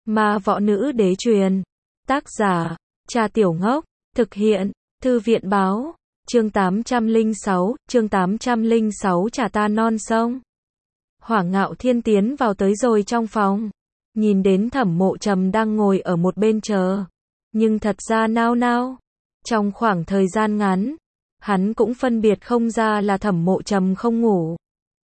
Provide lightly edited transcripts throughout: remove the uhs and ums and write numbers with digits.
Ma võ nữ đế truyền. Tác giả, Trà Tiểu Ngốc. Thực hiện, Thư viện báo. Chương 806, Trà ta non sông. Hỏa Ngạo Thiên tiến vào tới rồi trong phòng. Nhìn đến Thẩm Mộ Trầm đang ngồi ở một bên chờ. Nhưng thật ra nao nao. Trong khoảng thời gian ngắn, hắn cũng phân biệt không ra là Thẩm Mộ Trầm không ngủ.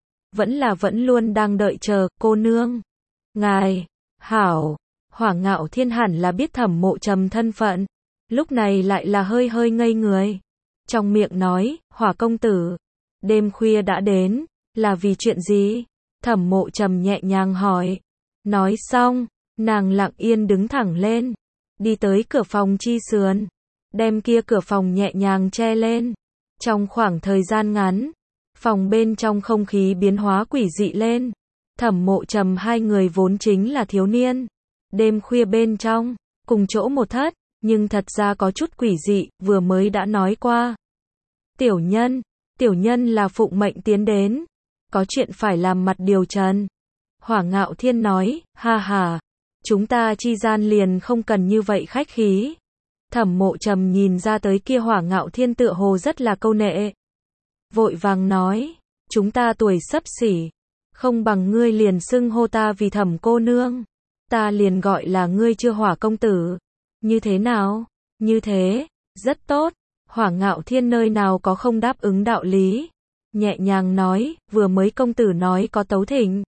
Vẫn luôn đang đợi chờ, cô nương. Ngài, hảo. Hỏa Ngạo Thiên hẳn là biết Thẩm Mộ Trầm thân phận. Lúc này lại là hơi hơi ngây người. Trong miệng nói, Hỏa công tử. Đêm khuya đã đến, là vì chuyện gì? Thẩm Mộ Trầm nhẹ nhàng hỏi. Nói xong, nàng lặng yên đứng thẳng lên. Đi tới cửa phòng chi sườn. Đem kia cửa phòng nhẹ nhàng che lên. Trong khoảng thời gian ngắn, phòng bên trong không khí biến hóa quỷ dị lên. Thẩm Mộ Trầm hai người vốn chính là thiếu niên. Đêm khuya bên trong, cùng chỗ một thất, nhưng thật ra có chút quỷ dị, vừa mới đã nói qua. Tiểu nhân là phụng mệnh tiến đến. Có chuyện phải làm mặt điều trần. Hỏa Ngạo Thiên nói, ha ha, chúng ta chi gian liền không cần như vậy khách khí. Thẩm Mộ Trầm nhìn ra tới kia Hỏa Ngạo Thiên tựa hồ rất là câu nệ. Vội vàng nói, chúng ta tuổi xấp xỉ, không bằng ngươi liền xưng hô ta vì Thẩm cô nương. Ta liền gọi là ngươi chưa Hỏa công tử. Như thế nào? Như thế, rất tốt. Hỏa Ngạo Thiên nơi nào có không đáp ứng đạo lý. Nhẹ nhàng nói, vừa mới công tử nói có tấu thỉnh.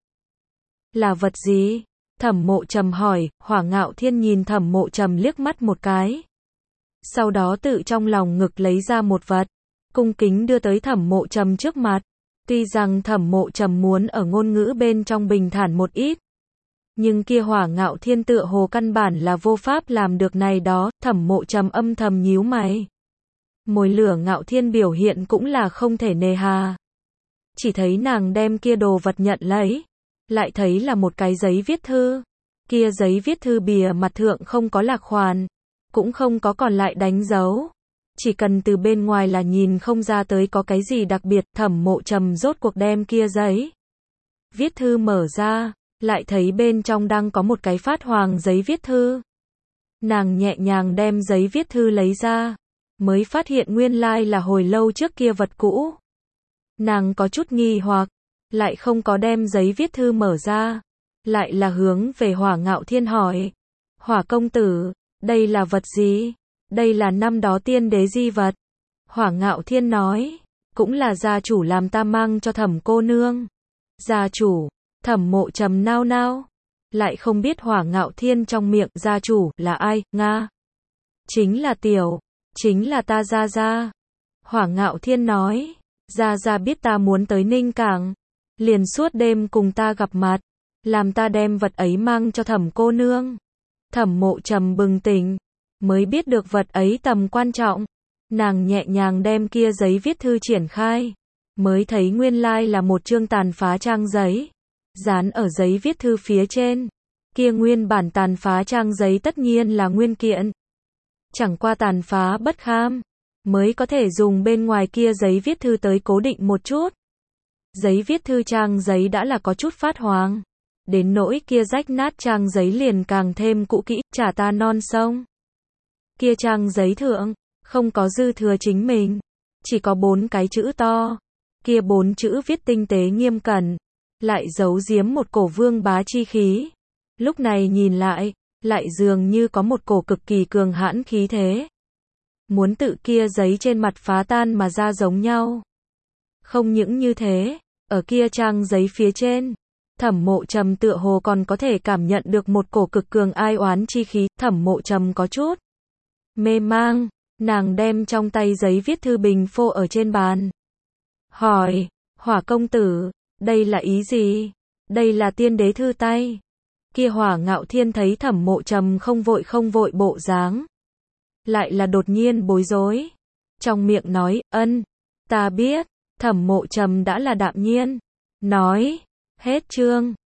Là vật gì? Thẩm Mộ Trầm hỏi. Hỏa Ngạo Thiên nhìn Thẩm Mộ Trầm liếc mắt một cái. Sau đó tự trong lòng ngực lấy ra một vật, cung kính đưa tới Thẩm Mộ Trầm trước mặt. Tuy rằng Thẩm Mộ Trầm muốn ở ngôn ngữ bên trong bình thản một ít, nhưng kia Hỏa Ngạo Thiên tựa hồ căn bản là vô pháp làm được này đó. Thẩm Mộ Trầm âm thầm nhíu mày. Mồi lửa Ngạo Thiên biểu hiện cũng là không thể nề hà. Chỉ thấy nàng đem kia đồ vật nhận lấy, lại thấy là một cái giấy viết thư. Kia giấy viết thư bìa mặt thượng không có lạc khoản, cũng không có còn lại đánh dấu. Chỉ cần từ bên ngoài là nhìn không ra tới có cái gì đặc biệt. Thẩm Mộ Trầm rốt cuộc đem kia giấy viết thư mở ra, lại thấy bên trong đang có một cái phát hoàng giấy viết thư. Nàng nhẹ nhàng đem giấy viết thư lấy ra, mới phát hiện nguyên lai là hồi lâu trước kia vật cũ. Nàng có chút nghi hoặc, lại không có đem giấy viết thư mở ra, lại là hướng về Hỏa Ngạo Thiên hỏi. Hỏa công tử, đây là vật gì? Đây là năm đó tiên đế di vật. Hỏa Ngạo Thiên nói, cũng là gia chủ làm ta mang cho Thẩm cô nương. Gia chủ? Thẩm Mộ Trầm nao nao, lại không biết Hỏa Ngạo Thiên trong miệng gia chủ là ai. Nga, chính là ta gia gia. Hỏa Ngạo Thiên nói, gia gia biết ta muốn tới Ninh Cảng, liền suốt đêm cùng ta gặp mặt, làm ta đem vật ấy mang cho Thẩm cô nương. Thẩm Mộ Trầm bừng tỉnh, mới biết được vật ấy tầm quan trọng. Nàng nhẹ nhàng đem kia giấy viết thư triển khai, mới thấy nguyên lai là một chương tàn phá trang giấy, dán ở giấy viết thư phía trên. Kia nguyên bản tàn phá trang giấy tất nhiên là nguyên kiện, chẳng qua tàn phá bất kham, mới có thể dùng bên ngoài kia giấy viết thư tới cố định một chút. Giấy viết thư trang giấy đã là có chút phát hoàng, đến nỗi kia rách nát trang giấy liền càng thêm cũ kỹ. Trà ta non sông. Kia trang giấy thượng, không có dư thừa chính mình, chỉ có 4 cái chữ to. Kia 4 chữ viết tinh tế nghiêm cẩn, lại giấu giếm một cổ vương bá chi khí. Lúc này nhìn lại dường như có một cổ cực kỳ cường hãn khí thế. Muốn tự kia giấy trên mặt phá tan mà ra giống nhau. Không những như thế, ở kia trang giấy phía trên, Thẩm Mộ Trầm tựa hồ còn có thể cảm nhận được một cổ cực cường ai oán chi khí. Thẩm Mộ Trầm có chút mê mang, nàng đem trong tay giấy viết thư bình phô ở trên bàn. Hỏi, Hỏa công tử, đây là ý gì? Đây là tiên đế thư tay. Kia Hỏa Ngạo Thiên thấy Thẩm Mộ Trầm không vội bộ dáng, lại là đột nhiên bối rối. Trong miệng nói, ta biết. Thẩm Mộ Trầm đã là đạm nhiên nói, hết chương.